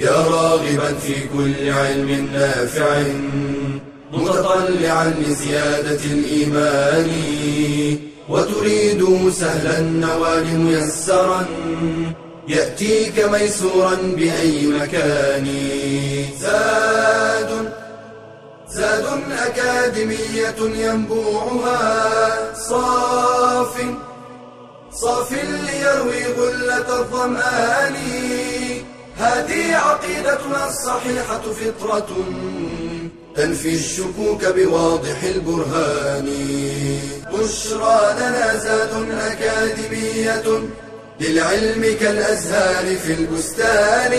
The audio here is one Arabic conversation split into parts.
يا راغبا في كل علم نافع متطلعا لزيادة الإيمان وتريد سهلا النوال ميسرا يأتيك ميسورا بأي مكان. زاد أكاديمية ينبوعها صاف ليروي غلة الظمآن. هذه عقيدتنا الصحيحة فطرة تنفي الشكوك بواضح البرهان. بشرى لنا زاد أكاديمية للعلم كالأزهار في البستان.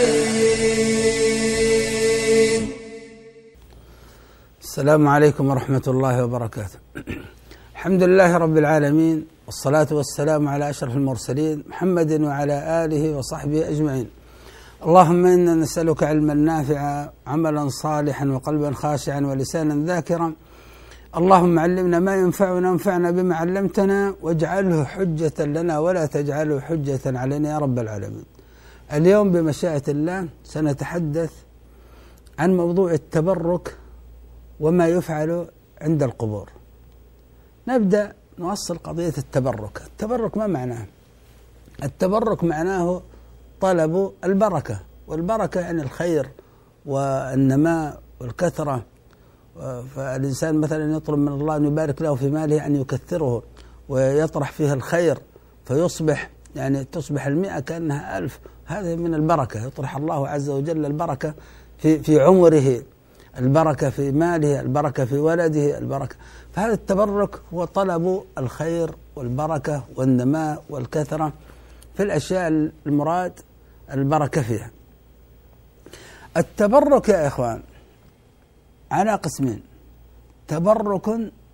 السلام عليكم ورحمة الله وبركاته. الحمد لله رب العالمين، والصلاة والسلام على أشرف المرسلين محمد وعلى آله وصحبه أجمعين. اللهم إنا نسألك علما نافعا، عملا صالحا، وقلبا خاشعا، ولسانا ذاكرا. اللهم علمنا ما ينفعنا، وانفعنا بما علمتنا، واجعله حجة لنا ولا تجعله حجة علينا يا رب العالمين. اليوم بمشيئة الله سنتحدث عن موضوع التبرك وما يفعل عند القبور. نبدأ نوصل قضية التبرك. التبرك ما معناه؟ التبرك معناه طلب البركة، والبركة يعني الخير والنماء والكثرة. فالإنسان مثلا يطلب من الله أن يبارك له في ماله، أن يكثره ويطرح فيها الخير فيصبح يعني تصبح 100 كأنها 1000. هذه من البركة، يطرح الله عز وجل البركة في عمره، البركة في ماله، البركة في ولده، البركة. فهذا التبرك هو طلب الخير والبركة والنماء والكثرة في الأشياء المراد البركة فيها. التبرك يا إخوان على قسمين: تبرك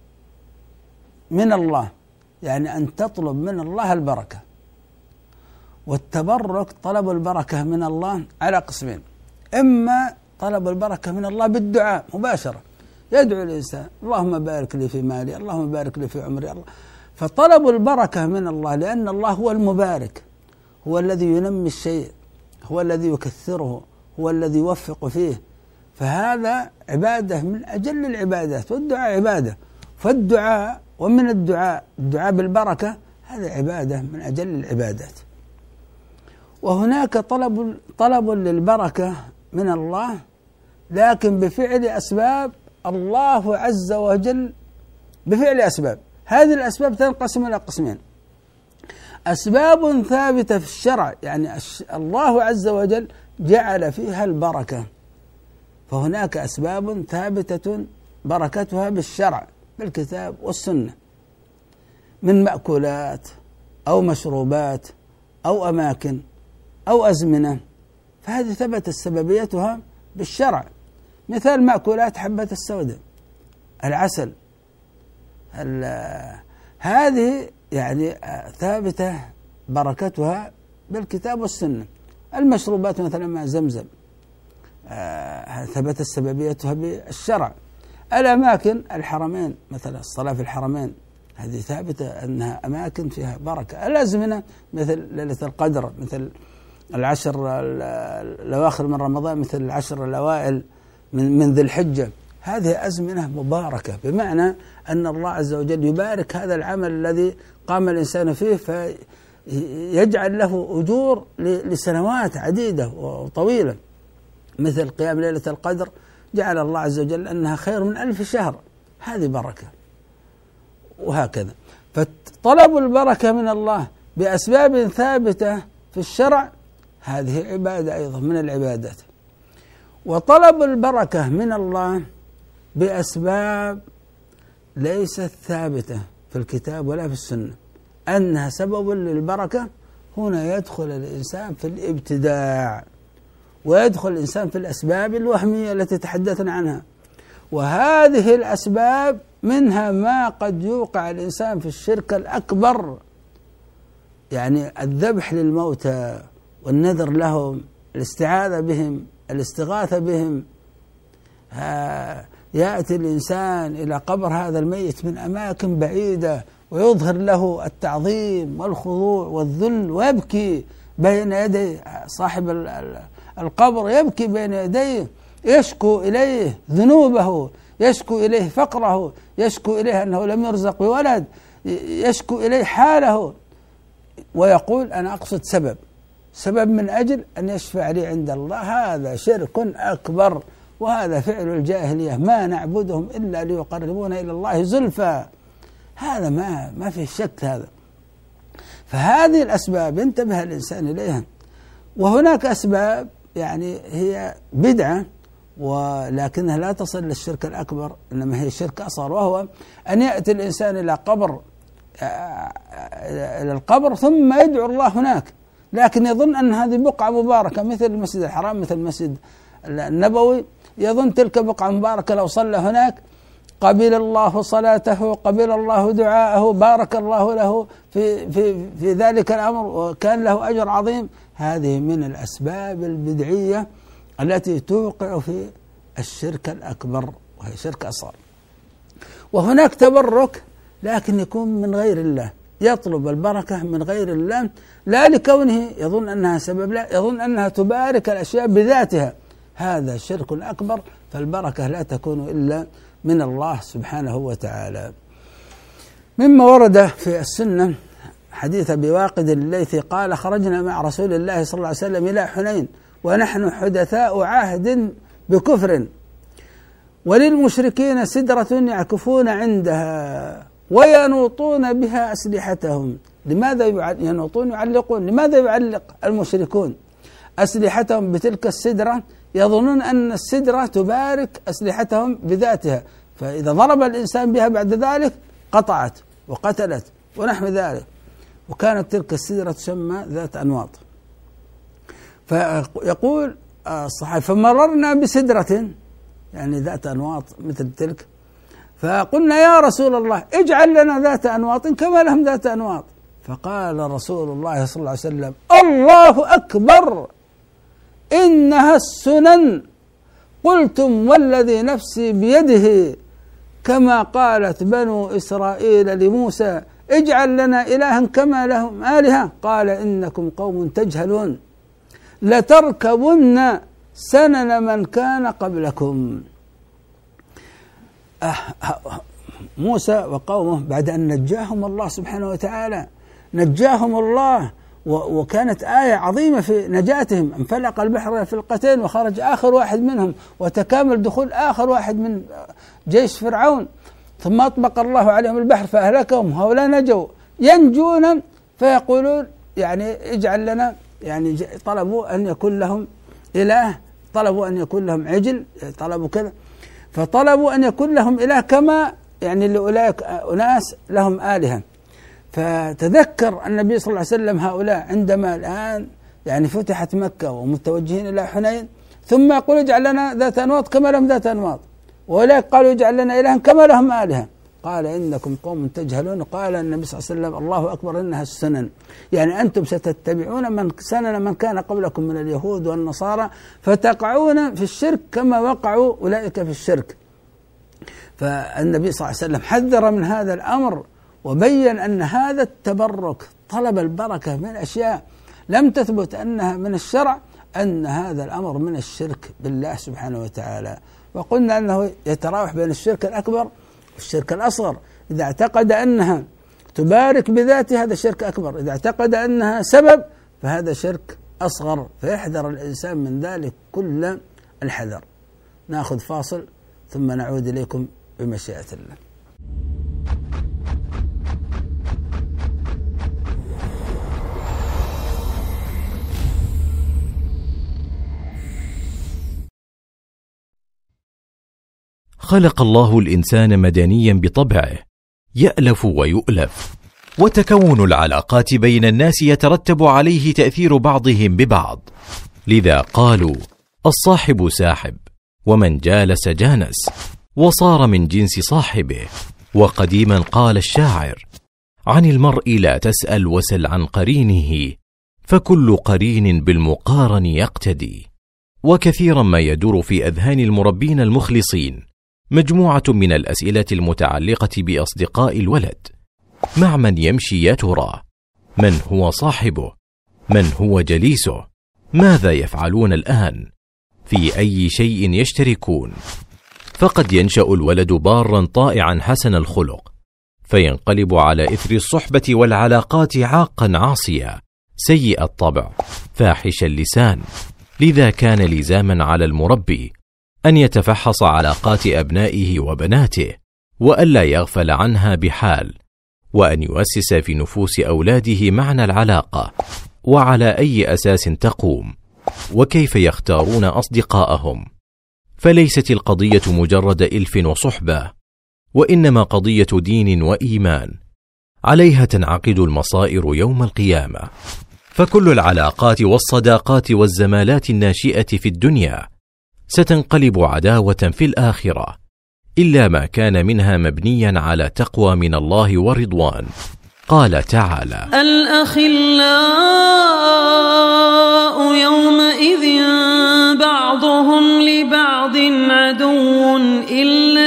من الله، يعني أن تطلب من الله البركة، والتبرك طلب البركة من الله على قسمين: إما طلب البركة من الله بالدعاء مباشرة، يدعو الإنسان اللهم بارك لي في مالي، اللهم بارك لي في عمري، الله. فطلب البركة من الله، لأن الله هو المبارك، هو الذي ينمي الشيء، هو الذي يكثره، هو الذي يوفق فيه. فهذا عبادة من أجل العبادات، والدعاء عبادة. فالدعاء ومن الدعاء بالبركة، هذا عبادة من أجل العبادات. وهناك طلب للبركة من الله لكن بفعل أسباب، الله عز وجل بفعل أسباب. هذه الأسباب تنقسم إلى قسمين: أسباب ثابتة في الشرع، يعني الله عز وجل جعل فيها البركة، فهناك أسباب ثابتة بركتها بالشرع بالكتاب والسنة، من مأكولات أو مشروبات أو أماكن أو أزمنة، فهذه ثبتت سببيتها بالشرع. مثال مأكولات حبة السوداء، العسل، هذه يعني ثابتة بركتها بالكتاب والسنة. المشروبات مثلا ماء زمزم، ثبتت سببيتها بالشرع. الأماكن الحرمين، مثلا الصلاة في الحرمين، هذه ثابتة أنها أماكن فيها بركة. الأزمنة مثل ليلة القدر، مثل العشر الأواخر من رمضان، مثل العشر الأوائل من ذي الحجة، هذه أزمنة مباركة، بمعنى أن الله عز وجل يبارك هذا العمل الذي قام الإنسان فيه، فيجعل له أجور لسنوات عديدة وطويلة. مثل قيام ليلة القدر جعل الله عز وجل أنها خير من 1000 شهر، هذه بركة. وهكذا فطلب البركة من الله بأسباب ثابتة في الشرع، هذه عبادة أيضا من العبادات. وطلب البركة من الله بأسباب ليست ثابتة في الكتاب ولا في السنة، أنها سبب للبركة، هنا يدخل الإنسان في الابتداع، ويدخل الإنسان في الأسباب الوهمية التي تحدثنا عنها. وهذه الأسباب منها ما قد يوقع الإنسان في الشرك الأكبر، يعني الذبح للموتى والنذر لهم، الاستعاذة بهم، الاستغاثة بهم. يأتي الإنسان إلى قبر هذا الميت من أماكن بعيدة ويظهر له التعظيم والخضوع والذل، ويبكي بين يدي صاحب القبر يبكي بين يديه، يشكو إليه ذنوبه، يشكو إليه فقره، يشكو إليه أنه لم يرزق بولد، يشكو إليه حاله، ويقول أنا أقصد سبب من أجل أن يشفع لي عند الله. هذا شرك أكبر، وهذا فعل الجاهلية، ما نعبدهم إلا ليقربونا إلى الله زلفى. هذا ما فيه شك هذا. فهذه الأسباب ينتبه الإنسان إليها. وهناك أسباب يعني هي بدعة ولكنها لا تصل للشرك الأكبر، إنما هي شرك أصغر، وهو أن يأتي الإنسان إلى القبر ثم يدعو الله هناك، لكن يظن أن هذه بقعة مباركة مثل المسجد الحرام، مثل المسجد النبوي، يظن تلك بقعة مباركة لو صلى هناك قبل الله صلاته، قبل الله دعاءه، بارك الله له في ذلك الأمر وكان له أجر عظيم. هذه من الأسباب البدعية التي توقع في الشرك الأكبر، وهي شرك أصغر. وهناك تبرك لكن يكون من غير الله، يطلب البركة من غير الله، لا لكونه يظن أنها سبب، لا، يظن أنها تبارك الأشياء بذاتها. هذا شرك أكبر، فالبركة لا تكون إلا من الله سبحانه وتعالى. مما ورد في السنة حديث أبي واقد الليثي قال: خرجنا مع رسول الله صلى الله عليه وسلم إلى حنين ونحن حدثاء عهد بكفر، وللمشركين سدرة يعكفون عندها وينوطون بها أسلحتهم. لماذا ينوطون؟ يعلقون. لماذا يعلق المشركون أسلحتهم بتلك السدرة؟ يظنون أن السدرة تبارك أسلحتهم بذاتها، فإذا ضرب الإنسان بها بعد ذلك قطعت وقتلت ونحو ذلك. وكانت تلك السدرة تسمى ذات أنواط. فيقول الصحابي: فمررنا بسدرة يعني ذات أنواط مثل تلك، فقلنا: يا رسول الله اجعل لنا ذات أنواط كما لهم ذات أنواط. فقال رسول الله صلى الله عليه وسلم: الله أكبر، إنها السنن. قلتم والذي نفسي بيده، كما قالت بنو إسرائيل لموسى: اجعل لنا إلها كما لهم آلهة. قال: إنكم قوم تجهلون، لتركبن سنن من كان قبلكم. موسى وقومه بعد أن نجاهم الله سبحانه وتعالى، نجاهم الله، وكانت آية عظيمة في نجاتهم، انفلق البحر فلقتين وخرج آخر واحد منهم، وتكامل دخول آخر واحد من جيش فرعون، ثم أطبق الله عليهم البحر فأهلكهم، هؤلاء نجوا ينجون. فيقولون يعني اجعل لنا، يعني طلبوا أن يكون لهم إله، طلبوا أن يكون لهم عجل، طلبوا كذا، فطلبوا أن يكون لهم إله كما يعني لأولئك أناس لهم آلهة. فتذكر النبي صلى الله عليه وسلم هؤلاء عندما الآن يعني فتحت مكة ومتوجهين إلى حنين، ثم يقول: اجعل لنا ذات أنواط كما لهم ذات أنواط، وأولئك قالوا: اجعل لنا إلها كما لهم آلهة. قال: إنكم قوم تجهلون. قال النبي صلى الله عليه وسلم: الله أكبر، إنها السنن، يعني أنتم ستتبعون من سنن من كان قبلكم من اليهود والنصارى، فتقعون في الشرك كما وقعوا أولئك في الشرك. فالنبي صلى الله عليه وسلم حذر من هذا الأمر، وبين أن هذا التبرك، طلب البركة من أشياء لم تثبت أنها من الشرع، أن هذا الأمر من الشرك بالله سبحانه وتعالى. وقلنا أنه يتراوح بين الشرك الأكبر والشرك الأصغر. إذا اعتقد أنها تبارك بذاتها هذا شرك أكبر، إذا اعتقد أنها سبب فهذا شرك أصغر، فيحذر الإنسان من ذلك كل الحذر. نأخذ فاصل ثم نعود إليكم بمشيئة الله. خلق الله الإنسان مدنيا بطبعه، يألف ويؤلف، وتكون العلاقات بين الناس يترتب عليه تأثير بعضهم ببعض. لذا قالوا: الصاحب ساحب، ومن جالس جانس، وصار من جنس صاحبه. وقديما قال الشاعر: عن المرء لا تسأل وسل عن قرينه، فكل قرين بالمقارن يقتدي. وكثيرا ما يدور في أذهان المربين المخلصين مجموعة من الأسئلة المتعلقة بأصدقاء الولد: مع من يمشي يا ترى؟ من هو صاحبه؟ من هو جليسه؟ ماذا يفعلون الآن؟ في أي شيء يشتركون؟ فقد ينشأ الولد بارا طائعا حسن الخلق، فينقلب على إثر الصحبة والعلاقات عاقا عاصيا سيء الطبع فاحش اللسان. لذا كان لزاما على المربي أن يتفحص علاقات أبنائه وبناته، وألا يغفل عنها بحال، وأن يؤسس في نفوس أولاده معنى العلاقة، وعلى أي أساس تقوم، وكيف يختارون أصدقاءهم. فليست القضية مجرد إلف وصحبة، وإنما قضية دين وإيمان، عليها تنعقد المصائر يوم القيامة. فكل العلاقات والصداقات والزمالات الناشئة في الدنيا ستنقلب عداوة في الآخرة، إلا ما كان منها مبنيا على تقوى من الله ورضوان. قال تعالى: الأخلاء يومئذ بعضهم لبعض عدو إلا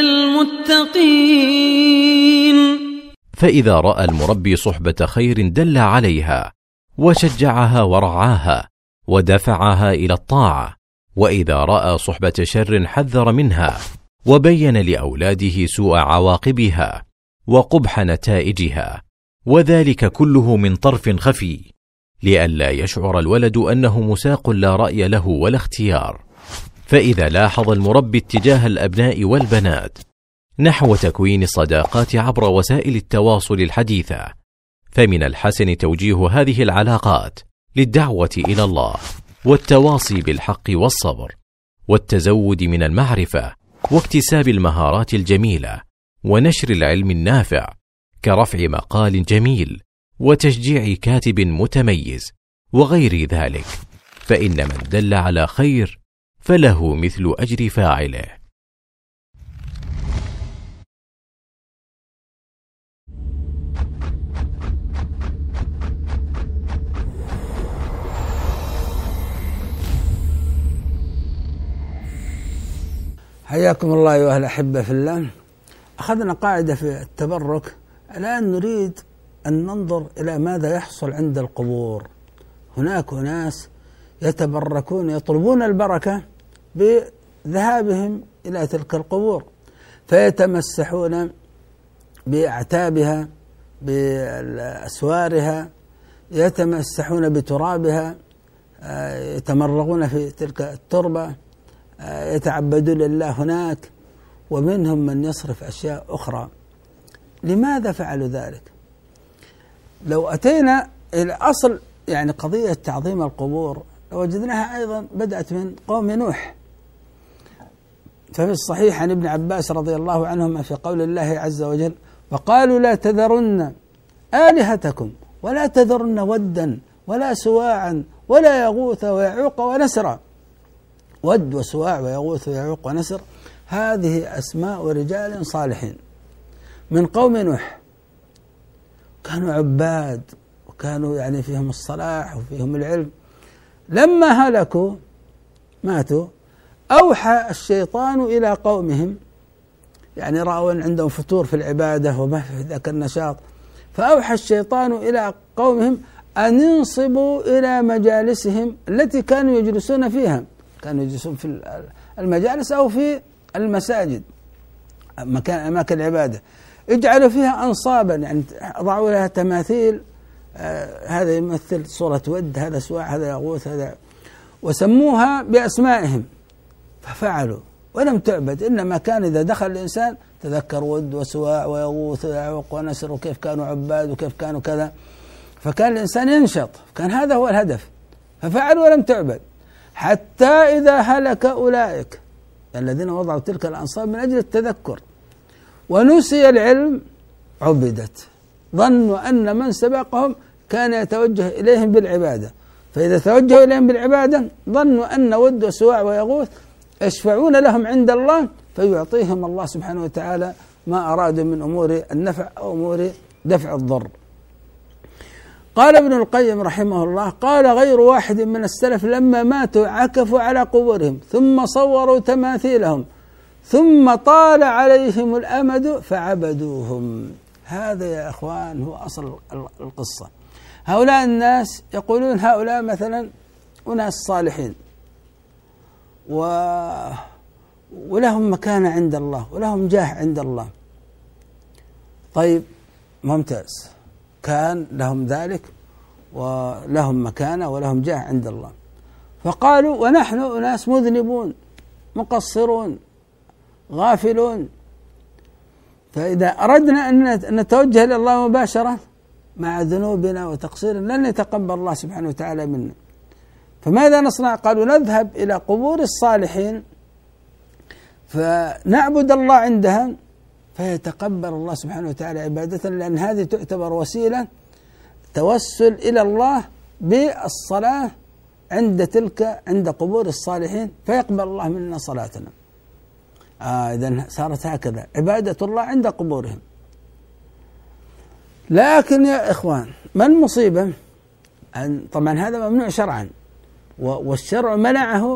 المتقين. فإذا رأى المربي صحبة خير دل عليها وشجعها ورعاها ودفعها إلى الطاعة، وإذا رأى صحبة شر حذر منها وبين لأولاده سوء عواقبها وقبح نتائجها، وذلك كله من طرف خفي، لئلا يشعر الولد أنه مساق لا رأي له ولا اختيار. فإذا لاحظ المربي اتجاه الأبناء والبنات نحو تكوين الصداقات عبر وسائل التواصل الحديثة، فمن الحسن توجيه هذه العلاقات للدعوة إلى الله، والتواصي بالحق والصبر، والتزود من المعرفة، واكتساب المهارات الجميلة، ونشر العلم النافع، كرفع مقال جميل، وتشجيع كاتب متميز، وغير ذلك. فإن من دل على خير فله مثل أجر فاعله. حياكم الله أيها الأحبة في الله. أخذنا قاعدة في التبرك. الآن نريد أن ننظر إلى ماذا يحصل عند القبور. هناك ناس يتبركون يطلبون البركة بذهابهم إلى تلك القبور، فيتمسحون بأعتابها بأسوارها، يتمسحون بترابها، يتمرغون في تلك التربة، يتعبدون لله هناك، ومنهم من يصرف أشياء أخرى. لماذا فعلوا ذلك؟ لو أتينا إلى أصل يعني قضية تعظيم القبور وجدناها أيضا بدأت من قوم نوح. ففي الصحيح عن ابن عباس رضي الله عنهما في قول الله عز وجل: وقالوا لا تذرن آلهتكم ولا تذرن ودا ولا سواعا ولا يغوث ويعوق ونسرا. ود وسواع ويغوث ويعوق ونسر هذه أسماء رجال صالحين من قوم نوح، كانوا عباد وكانوا يعني فيهم الصلاح وفيهم العلم. لما هلكوا ماتوا أوحى الشيطان إلى قومهم، يعني رأوا أن عندهم فتور في العبادة وما في ذاك النشاط، فأوحى الشيطان إلى قومهم أن ينصبوا إلى مجالسهم التي كانوا يجلسون فيها. كانوا يجلسون في المجالس أو في المساجد أماكن العبادة، اجعلوا فيها أنصابا، يعني ضعوا لها تماثيل، هذا يمثل صورة ود، هذا سواع، هذا يغوث، هذا، وسموها بأسمائهم. ففعلوا ولم تعبد، إنما كان إذا دخل الإنسان تذكر ود وسواع ويغوث ويعوق ونسر وكيف كانوا عباد وكيف كانوا كذا، فكان الإنسان ينشط، كان هذا هو الهدف. ففعلوا ولم تعبد، حتى إذا هلك أولئك الذين وضعوا تلك الأنصاب من أجل التذكر ونسي العلم عبدت، ظنوا أن من سبقهم كان يتوجه إليهم بالعبادة، فإذا توجهوا إليهم بالعبادة ظنوا أن ود وسواع ويغوث يشفعون لهم عند الله، فيعطيهم الله سبحانه وتعالى ما أرادوا من أمور النفع أو أمور دفع الضر. قال ابن القيم رحمه الله: قال غير واحد من السلف لما ماتوا عكفوا على قبورهم ثم صوروا تماثيلهم ثم طال عليهم الأمد فعبدوهم. هذا يا أخوان هو أصل القصة. هؤلاء الناس يقولون هؤلاء مثلا أناس صالحين ولهم مكانة عند الله ولهم جاه عند الله. طيب ممتاز، كان لهم ذلك ولهم مكانة ولهم جاه عند الله، فقالوا ونحن أناس مذنبون مقصرون غافلون، فإذا أردنا أن نتوجه إلى الله مباشرة مع ذنوبنا وتقصيرنا لن يتقبل الله سبحانه وتعالى منا، فماذا نصنع؟ قالوا نذهب إلى قبور الصالحين فنعبد الله عندها فيتقبل الله سبحانه وتعالى عبادتنا، لأن هذه تعتبر وسيلة توسل إلى الله بالصلاة عند قبور الصالحين، فيقبل الله منا صلاتنا. إذن صارت هكذا عبادة الله عند قبورهم. لكن يا إخوان ما المصيبة؟ طبعا هذا ممنوع شرعا، والشرع منعه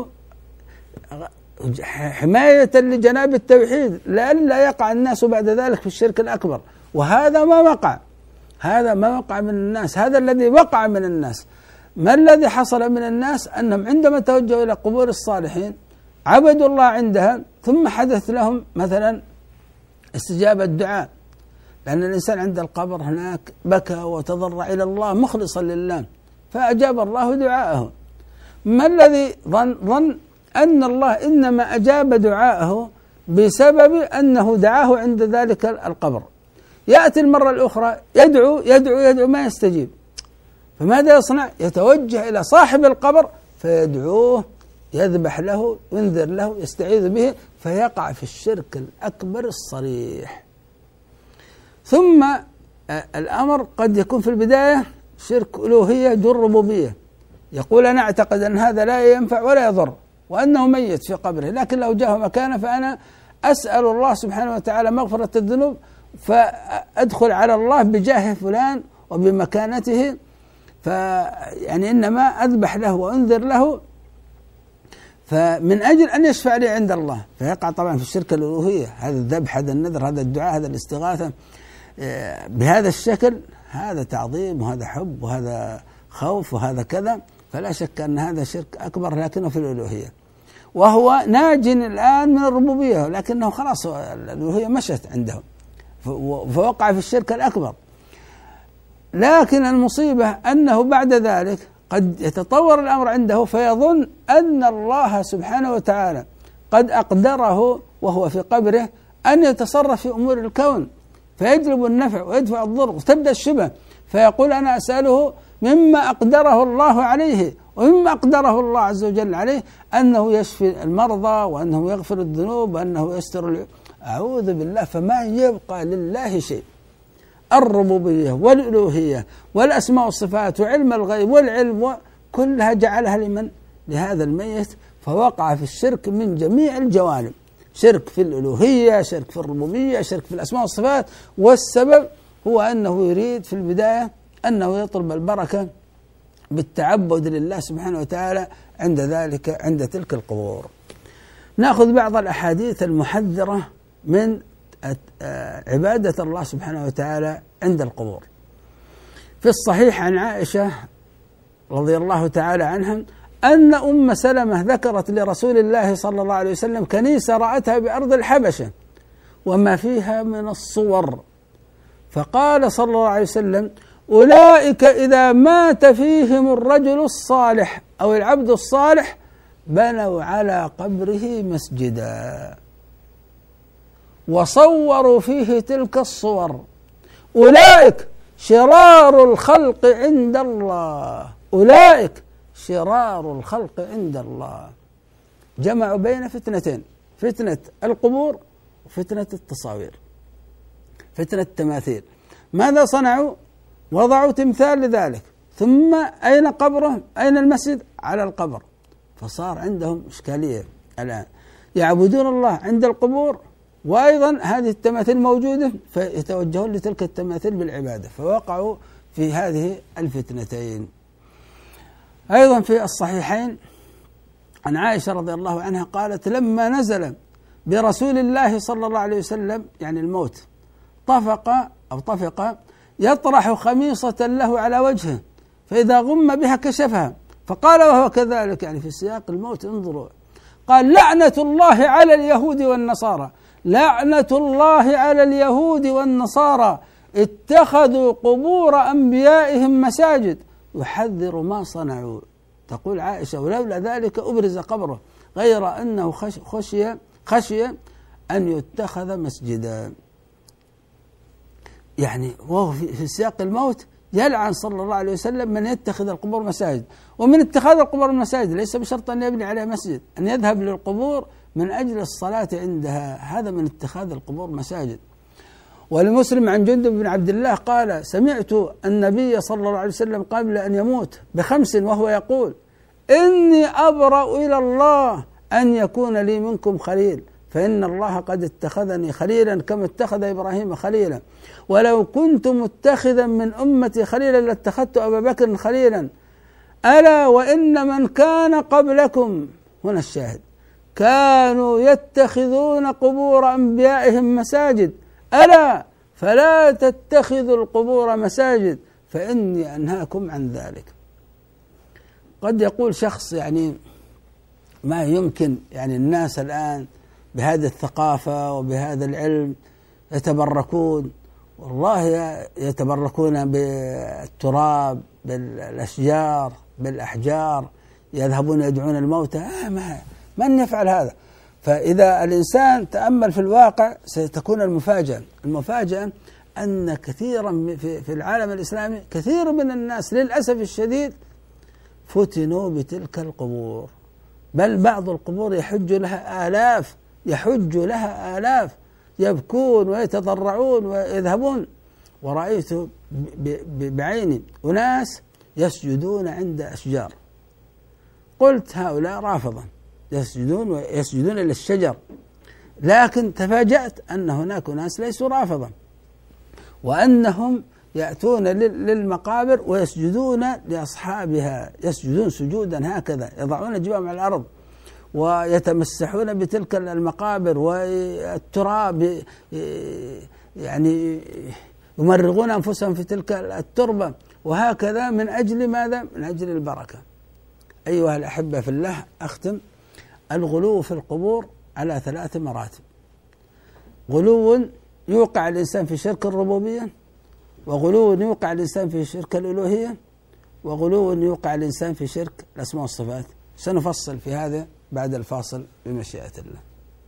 حماية لجناب التوحيد لئلا يقع الناس بعد ذلك في الشرك الأكبر، وهذا ما وقع، هذا ما وقع من الناس، هذا الذي وقع من الناس. ما الذي حصل من الناس؟ أنهم عندما توجهوا إلى قبور الصالحين عبدوا الله عندها، ثم حدث لهم مثلا استجابة الدعاء، لأن الإنسان عند القبر هناك بكى وتضرع إلى الله مخلصا لله فأجاب الله دعاءه. ما الذي ظن أن الله إنما أجاب دعاءه بسبب أنه دعاه عند ذلك القبر، يأتي المرة الأخرى يدعو يدعو يدعو ما يستجيب، فماذا يصنع؟ يتوجه إلى صاحب القبر فيدعوه يذبح له ينذر له يستعيذ به، فيقع في الشرك الأكبر الصريح. ثم الأمر قد يكون في البداية شرك ألوهية دون ربوبية، يقول أنا أعتقد أن هذا لا ينفع ولا يضر وأنه ميت في قبره، لكن لو جاء مكانه فأنا أسأل الله سبحانه وتعالى مغفرة الذنوب، فأدخل على الله بجاه فلان وبمكانته، فيعني إنما أذبح له وأنذر له فمن أجل أن يشفع لي عند الله، فيقع طبعا في الشرك الألوهية. هذا الذبح هذا النذر هذا الدعاء هذا الاستغاثة بهذا الشكل، هذا تعظيم وهذا حب وهذا خوف وهذا كذا، فلا شك أن هذا شرك أكبر لكنه في الألوهية، وهو ناج الآن من الربوبية، لكنه خلاص الألوهية مشت عنده فوقع في الشرك الأكبر. لكن المصيبة أنه بعد ذلك قد يتطور الأمر عنده فيظن أن الله سبحانه وتعالى قد أقدره وهو في قبره أن يتصرف في أمور الكون فيجلب النفع ويدفع الضر، وتبدأ الشبه فيقول أنا أسأله مما أقدره الله عليه ومما أقدره الله عز وجل عليه أنه يشفي المرضى وأنه يغفر الذنوب وأنه يستر أعوذ بالله، فما يبقى لله شيء. الربوبية والألوهية والأسماء والصفات وعلم الغيب والعلم كلها جعلها لمن؟ لهذا الميت، فوقع في الشرك من جميع الجوانب، شرك في الألوهية، شرك في الربوبية، شرك في الأسماء والصفات، والسبب هو أنه يريد في البداية أنه يطلب البركة بالتعبد لله سبحانه وتعالى عند تلك القبور. نأخذ بعض الأحاديث المحذرة من عبادة الله سبحانه وتعالى عند القبور. في الصحيح عن عائشة رضي الله تعالى عنها أن أم سلمة ذكرت لرسول الله صلى الله عليه وسلم كنيسة رأتها بأرض الحبشة وما فيها من الصور، فقال صلى الله عليه وسلم أولئك إذا مات فيهم الرجل الصالح أو العبد الصالح بنوا على قبره مسجدا وصوروا فيه تلك الصور، أولئك شرار الخلق عند الله، أولئك شرار الخلق عند الله. جمعوا بين فتنتين، فتنة القبور وفتنة التصاوير، فتنة التماثيل. ماذا صنعوا؟ وضعوا تمثال لذلك، ثم أين قبره؟ أين المسجد؟ على القبر، فصار عندهم إشكالية الآن، يعبدون الله عند القبور وأيضا هذه التماثيل موجودة فيتوجهون لتلك التماثيل بالعبادة، فوقعوا في هذه الفتنتين. أيضا في الصحيحين عن عائشة رضي الله عنها قالت لما نزل برسول الله صلى الله عليه وسلم يعني الموت طفق يطرح خميصة له على وجهه، فإذا غم بها كشفها، فقال وهو كذلك يعني في سياق الموت، انظروا، قال لعنة الله على اليهود والنصارى، لعنة الله على اليهود والنصارى اتخذوا قبور أنبيائهم مساجد، يحذر ما صنعوا. تقول عائشة ولولا ذلك أبرز قبره، غير أنه خشي أن يتخذ مسجدا. يعني وهو في سياق الموت يلعن صلى الله عليه وسلم من يتخذ القبور مساجد. ومن اتخاذ القبور مساجد ليس بشرط أن يبني عليها مسجد، أن يذهب للقبور من أجل الصلاة عندها، هذا من اتخاذ القبور مساجد. ولمسلم عن جندب بن عبد الله قال سمعت النبي صلى الله عليه وسلم قبل أن يموت ب5 وهو يقول إني أبرأ إلى الله أن يكون لي منكم خليل، فإن الله قد اتخذني خليلا كما اتخذ إبراهيم خليلا، ولو كنت متخذا من أمتي خليلا لاتخذت أبا بكر خليلا، ألا وإن من كان قبلكم، هنا الشاهد، كانوا يتخذون قبور أنبيائهم مساجد، ألا فلا تتخذوا القبور مساجد فإني أنهاكم عن ذلك. قد يقول شخص يعني ما يمكن، يعني الناس الآن بهذه الثقافة وبهذا العلم يتبركون، والله يتبركون بالتراب، بالأشجار، بالأحجار، يذهبون يدعون الموتى، من يفعل هذا؟ فإذا الإنسان تأمل في الواقع ستكون المفاجأة أن كثيرا في العالم الإسلامي كثير من الناس للأسف الشديد فتنوا بتلك القبور، بل بعض القبور يحج لها آلاف يبكون ويتضرعون ويذهبون. ورأيت بعيني أناس يسجدون عند أشجار، قلت هؤلاء رافضة يسجدون للشجر، لكن تفاجأت أن هناك ناس ليسوا رافضة، وأنهم يأتون للمقابر ويسجدون لأصحابها، يسجدون سجودا هكذا، يضعون جبههم على الأرض ويتمسحون بتلك المقابر والتراب، يعني يمرغون أنفسهم في تلك التربة، وهكذا من أجل ماذا؟ من أجل البركة. أيها الأحبة في الله، أختم. الغلو في القبور على 3 مراتب: غلو يوقع الإنسان في شرك الربوبية، وغلو يوقع الإنسان في شرك الألوهية، وغلو يوقع الإنسان في شرك الأسماء والصفات. سنفصل في هذا بعد الفاصل بمشيئة الله.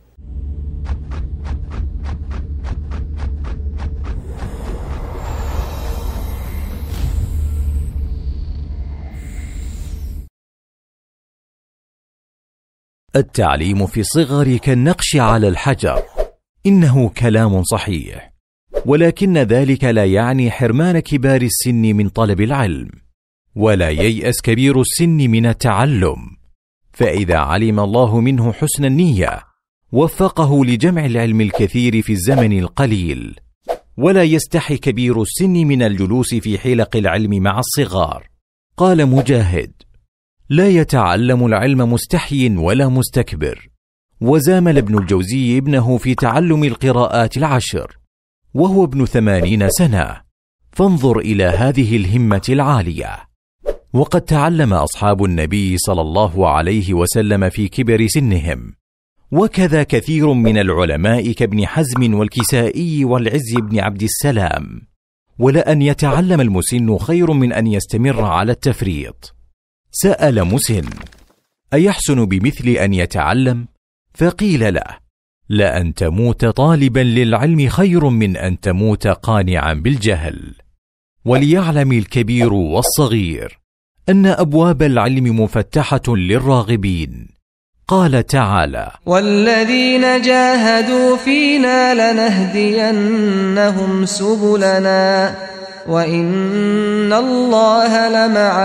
التعليم في الصغر كالنقش على الحجر، إنه كلام صحيح، ولكن ذلك لا يعني حرمان كبار السن من طلب العلم، ولا ييأس كبير السن من التعلم، فإذا علم الله منه حسن النية وفقه لجمع العلم الكثير في الزمن القليل. ولا يستحي كبير السن من الجلوس في حلق العلم مع الصغار. قال مجاهد: لا يتعلم العلم مستحي ولا مستكبر. وزامل ابن الجوزي ابنه في تعلم القراءات 10 وهو ابن 80 سنة، فانظر إلى هذه الهمة العالية. وقد تعلم أصحاب النبي صلى الله عليه وسلم في كبر سنهم، وكذا كثير من العلماء كابن حزم والكسائي والعز بن عبد السلام. ولأن يتعلم المسن خير من أن يستمر على التفريط. سأل مسن: أيحسن بمثل أن يتعلم؟ فقيل له: لأن تموت طالبا للعلم خير من أن تموت قانعا بالجهل. وليعلم الكبير والصغير أن أبواب العلم مفتحة للراغبين. قال تعالى: والذين جاهدوا فينا لنهدينهم سبلنا وإن الله لمع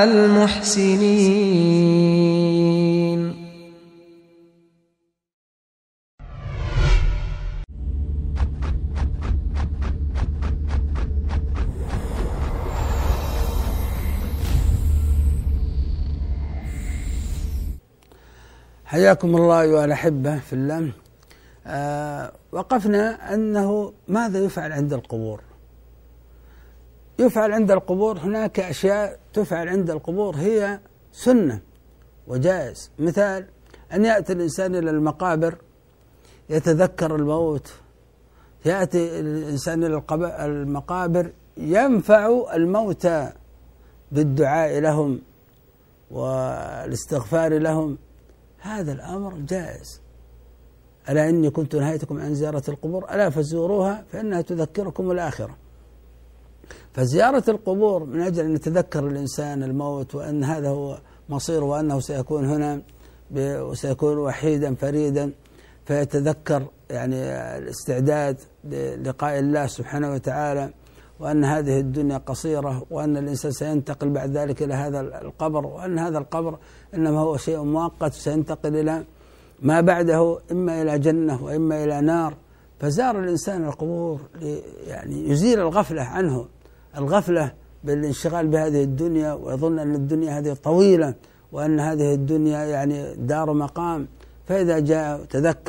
المحسنين. حياكم الله أيها الأحبة في الله. وقفنا أنه ماذا يفعل عند القبور؟ يفعل عند القبور هناك أشياء تفعل عند القبور هي سنة وجائز. مثال أن يأتي الإنسان إلى المقابر يتذكر الموت، يأتي الإنسان إلى المقابر ينفع الموتى بالدعاء لهم والاستغفار لهم، هذا الأمر جائز. ألا إني كنت نهيتكم عن زيارة القبور ألا فزوروها فإنها تذكركم الآخرة. فزيارة القبور من أجل أن يتذكر الإنسان الموت وأن هذا هو مصيره وأنه سيكون هنا وسيكون وحيدا فريدا، فيتذكر يعني الاستعداد للقاء الله سبحانه وتعالى، وأن هذه الدنيا قصيرة، وأن الإنسان سينتقل بعد ذلك إلى هذا القبر، وأن هذا القبر إنما هو شيء مؤقت سينتقل إلى ما بعده إما إلى جنة وإما إلى نار. فزار الإنسان القبور يعني يزيل الغفلة عنه، الغفلة بالانشغال بهذه الدنيا، ويظن أن الدنيا هذه طويلة وأن هذه الدنيا يعني دار مقام. فإذا جاء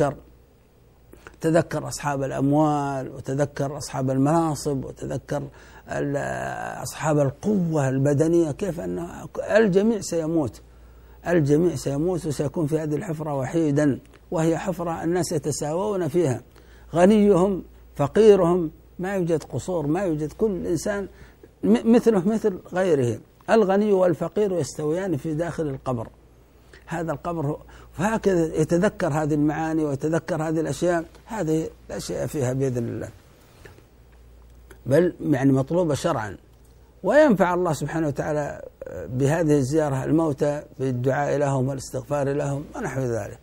تذكر أصحاب الأموال، وتذكر أصحاب المناصب، وتذكر أصحاب القوة البدنية، كيف أن الجميع سيموت، الجميع سيموت وسيكون في هذه الحفرة وحيدا، وهي حفرة الناس يتساوون فيها، غنيهم فقيرهم، ما يوجد قصور، ما يوجد، كل إنسان مثله مثل غيره، الغني والفقير يستويان في داخل القبر. هذا القبر فهكذا يتذكر هذه المعاني ويتذكر هذه الأشياء، هذه الأشياء فيها بإذن الله بل يعني مطلوبة شرعا. وينفع الله سبحانه وتعالى بهذه الزيارة الموتى بالدعاء لهم والاستغفار لهم ونحو ذلك.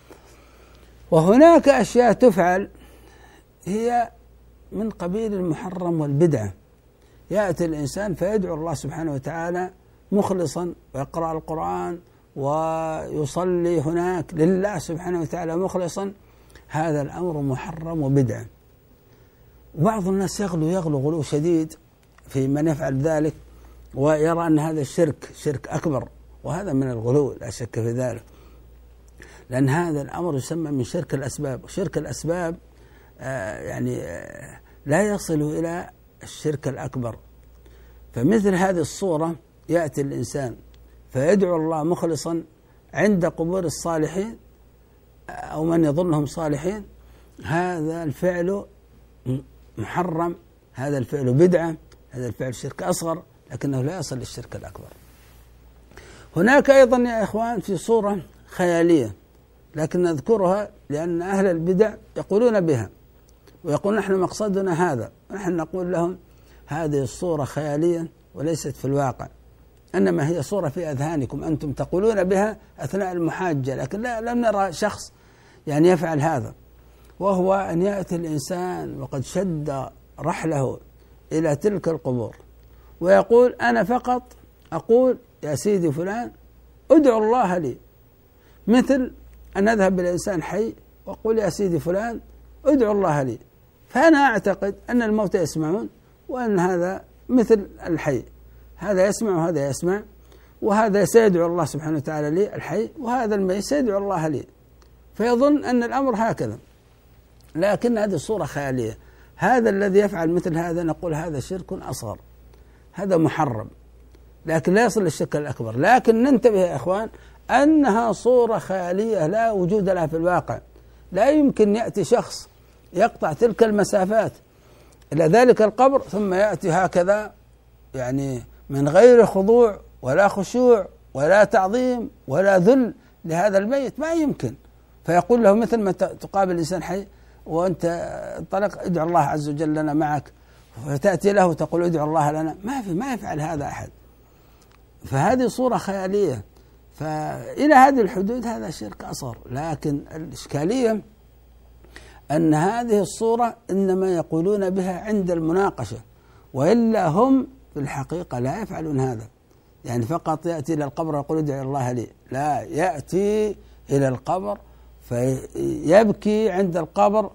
وهناك أشياء تفعل هي من قبيل المحرم والبدعة. يأتي الإنسان فيدعو الله سبحانه وتعالى مخلصا ويقرأ القرآن ويصلي هناك لله سبحانه وتعالى مخلصا، هذا الأمر محرم وبدعة. وبعض الناس يغلو غلو شديد في من يفعل ذلك، ويرى أن هذا شرك أكبر، وهذا من الغلو لا شك في ذلك، لأن هذا الأمر يسمى من شرك الأسباب، وشرك الأسباب لا يصل إلى الشرك الأكبر. فمثل هذه الصورة يأتي الإنسان فيدعو الله مخلصا عند قبور الصالحين أو من يظنهم صالحين، هذا الفعل محرم، هذا الفعل بدعة، هذا الفعل شرك أصغر، لكنه لا يصل للشرك الأكبر. هناك أيضا يا إخوان في صورة خيالية، لكن نذكرها لأن أهل البدع يقولون بها ويقول نحن مقصدنا هذا، ونحن نقول لهم هذه الصورة خيالية وليست في الواقع، إنما هي صورة في أذهانكم، أنتم تقولون بها أثناء المحاجة، لكن لم نرى شخص يعني يفعل هذا. وهو أن يأتي الإنسان وقد شد رحله إلى تلك القبور ويقول أنا فقط أقول يا سيدي فلان ادعو الله لي، مثل أن أذهب إلى إنسان حي وأقول يا سيدي فلان ادعو الله لي، فأنا أعتقد أن الموتى يسمعون وأن هذا مثل الحي، هذا يسمع وهذا يسمع، وهذا سيدعو الله سبحانه وتعالى لي الحي، وهذا الميت سيدعو الله لي، فيظن أن الأمر هكذا، لكن هذه الصورة خيالية. هذا الذي يفعل مثل هذا نقول هذا شرك أصغر، هذا محرم، لكن لا يصل للشرك الأكبر. لكن ننتبه يا إخوان أنها صورة خيالية لا وجود لها في الواقع، لا يمكن يأتي شخص يقطع تلك المسافات إلى ذلك القبر ثم يأتي هكذا يعني من غير خضوع ولا خشوع ولا تعظيم ولا ذل لهذا الميت، ما يمكن. فيقول له مثل ما تقابل إنسان حي وأنت انطلق ادعو الله عز وجل لنا معك، فتأتي له وتقول ادعو الله لنا، ما يفعل هذا أحد. فهذه صورة خيالية، فإلى هذه الحدود هذا شرك أصغر. لكن الإشكالية أن هذه الصورة إنما يقولون بها عند المناقشة، وإلا هم في الحقيقة لا يفعلون هذا، يعني فقط يأتي إلى القبر ويقول ادعو الله لي، لا، يأتي إلى القبر فيبكي عند القبر،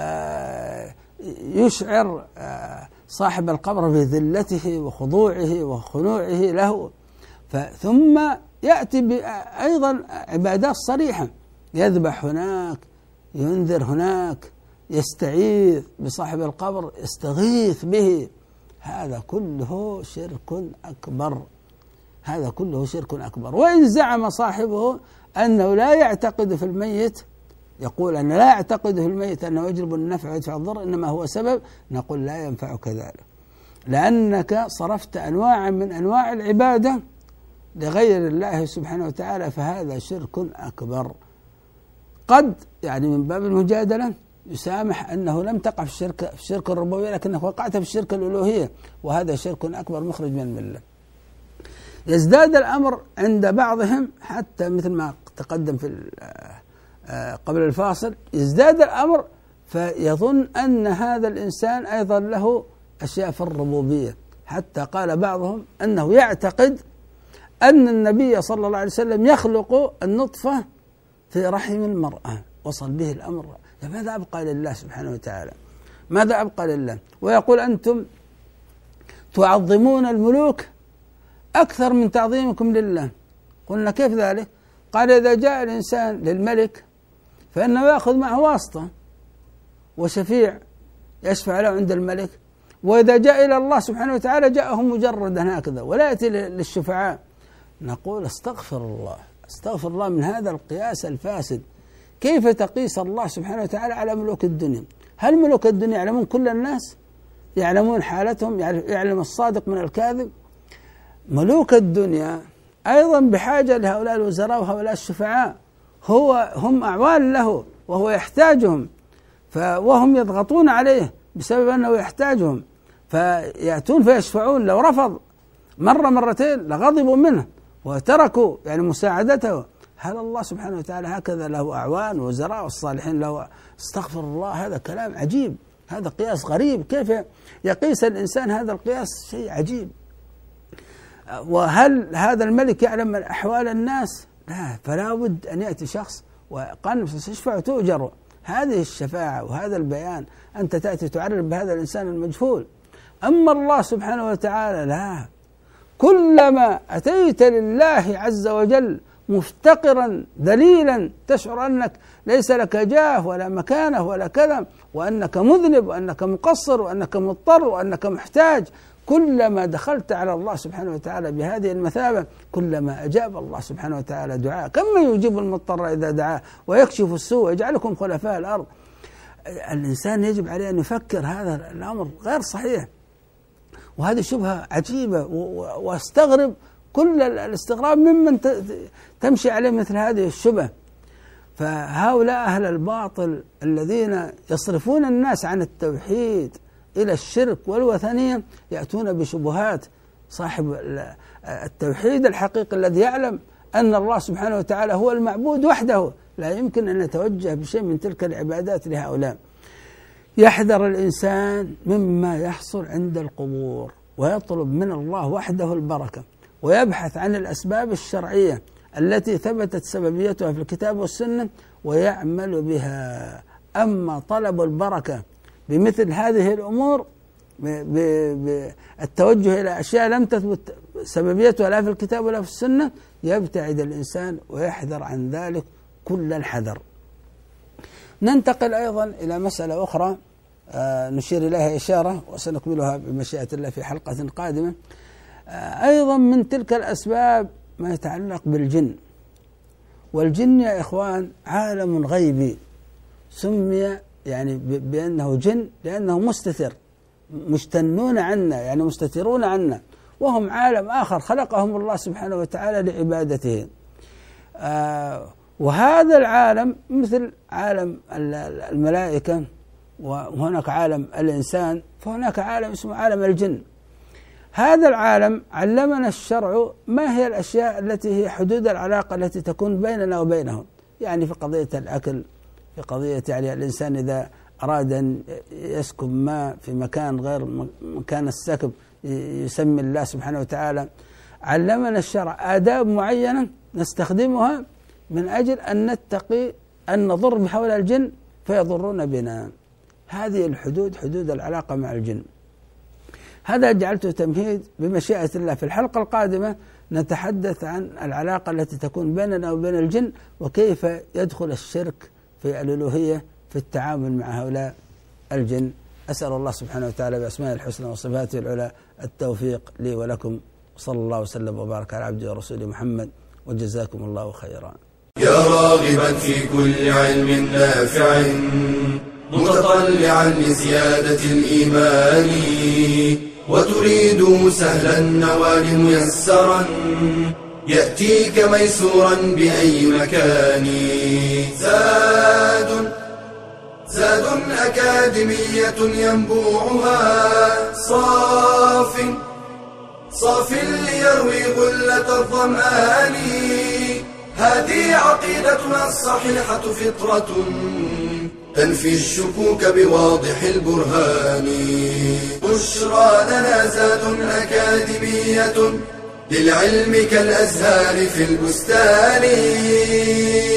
يشعر صاحب القبر بذلته وخضوعه وخنوعه له، ثم يأتي أيضا عبادات صريحة، يذبح هناك، ينذر هناك، يستعيذ بصاحب القبر، يستغيث به، هذا كله شرك أكبر، هذا كله شرك أكبر. وإن زعم صاحبه أنه لا يعتقد في الميت، يقول أن لا يعتقد في الميت أنه يجلب النفع ويدفع الضر، إنما هو سبب، نقول لا ينفعك ذلك، لأنك صرفت أنواعا من أنواع العبادة لغير الله سبحانه وتعالى، فهذا شرك أكبر. قد يعني من باب المجادلة يسامح أنه لم تقع في الشرك الربوبية، لكنك وقعت في الشرك الألوهية، وهذا شرك أكبر مخرج من الملة. يزداد الأمر عند بعضهم حتى مثل ما تقدم في قبل الفاصل، يزداد الأمر فيظن أن هذا الإنسان أيضا له أشياء في الربوبية، حتى قال بعضهم أنه يعتقد أن النبي صلى الله عليه وسلم يخلق النطفة في رحم المرأة، وصل به الأمر. ماذا أبقى لله سبحانه وتعالى؟ ماذا أبقى لله؟ ويقول أنتم تعظمون الملوك أكثر من تعظيمكم لله. قلنا كيف ذلك؟ قال إذا جاء الإنسان للملك فإنه يأخذ معه واسطة وشفيع يشفع له عند الملك، وإذا جاء إلى الله سبحانه وتعالى جاءه مجردا هكذا ولا يأتي للشفعاء. نقول استغفر الله، استغفر الله من هذا القياس الفاسد. كيف تقيس الله سبحانه وتعالى على ملوك الدنيا؟ هل ملوك الدنيا يعلمون كل الناس؟ يعلمون حالتهم؟ يعلم الصادق من الكاذب؟ ملوك الدنيا أيضا بحاجة لهؤلاء الوزراء وهؤلاء الشفعاء، هم أعوان له وهو يحتاجهم، وهم يضغطون عليه بسبب أنه يحتاجهم، فيأتون فيشفعون. لو رفض مرة مرتين لغضبوا منه وتركوا يعني مساعدته. هل الله سبحانه وتعالى هكذا له أعوان ووزراء والصالحين له؟ استغفر الله، هذا كلام عجيب، هذا قياس غريب. كيف يقيس الإنسان هذا القياس؟ شيء عجيب. وهل هذا الملك يعلم أحوال الناس؟ لا، فلا بد أن يأتي شخص وقال تشفع وتؤجر. هذه الشفاعة وهذا البيان، أنت تأتي تعرف بهذا الإنسان المجهول. أما الله سبحانه وتعالى لا، كلما أتيت لله عز وجل مفتقرا ذليلا تشعر أنك ليس لك جاه ولا مكانه ولا كذا، وأنك مذنب وأنك مقصر وأنك مضطر وأنك محتاج، كلما دخلت على الله سبحانه وتعالى بهذه المثابة كلما أجاب الله سبحانه وتعالى دعاء. كما يجيب المضطر إذا دعاه ويكشف السوء ويجعلكم خلفاء الأرض. الإنسان يجب عليه أن يفكر هذا الأمر غير صحيح، وهذه شبهة عجيبة، واستغرب كل الاستغراب ممن تمشي عليه مثل هذه الشبهة. فهؤلاء أهل الباطل الذين يصرفون الناس عن التوحيد إلى الشرك والوثنية يأتون بشبهات. صاحب التوحيد الحقيقي الذي يعلم أن الله سبحانه وتعالى هو المعبود وحده لا يمكن أن يتوجه بشيء من تلك العبادات لهؤلاء. يحذر الإنسان مما يحصل عند القبور، ويطلب من الله وحده البركة، ويبحث عن الأسباب الشرعية التي ثبتت سببيتها في الكتاب والسنة ويعمل بها. أما طلب البركة بمثل هذه الأمور بالتوجه إلى أشياء لم تثبت سببيتها لا في الكتاب ولا في السنة، يبتعد الإنسان ويحذر عن ذلك كل الحذر. ننتقل أيضا إلى مسألة أخرى نشير إليها إشارة وسنكملها بمشيئة الله في حلقة قادمة. أيضا من تلك الأسباب ما يتعلق بالجن. والجن يا إخوان عالم غيبي، سمي يعني بأنه جن لأنه مستتر، مجتنون عنا يعني مستترون عنا، وهم عالم آخر خلقهم الله سبحانه وتعالى لعبادته. وهذا العالم مثل عالم الملائكة، وهناك عالم الإنسان، فهناك عالم اسمه عالم الجن. هذا العالم علمنا الشرع ما هي الأشياء التي هي حدود العلاقة التي تكون بيننا وبينهم، يعني في قضية الأكل، في قضية يعني الإنسان إذا أراد أن يسكب ماء في مكان غير مكان السكب يسمي الله سبحانه وتعالى. علمنا الشرع آداب معينة نستخدمها من أجل أن نتقي أن نضر بحول الجن فيضرون بنا. هذه الحدود حدود العلاقة مع الجن. هذا جعلته تمهيد بمشيئة الله. في الحلقة القادمة نتحدث عن العلاقة التي تكون بيننا وبين الجن، وكيف يدخل الشرك في الألوهية في التعامل مع هؤلاء الجن. أسأل الله سبحانه وتعالى بأسمائه الحسنى وصفاته العلى التوفيق لي ولكم، وصلى الله وسلم وبارك على عبده ورسوله محمد، وجزاكم الله خيرا. يا راغبا في كل علم نافع متطلعا لزيادة الإيمان وتريد سهلا النوال ميسرا يأتيك ميسورا بأي مكان. زاد أكاديمية ينبوعها صاف ليروي غلة الظمآن. هذه عقيدتنا الصحيحة فطرة تنفي الشكوك بواضح البرهان. بشرى لنا زاد أكاديمية للعلم كالأزهار في البستان.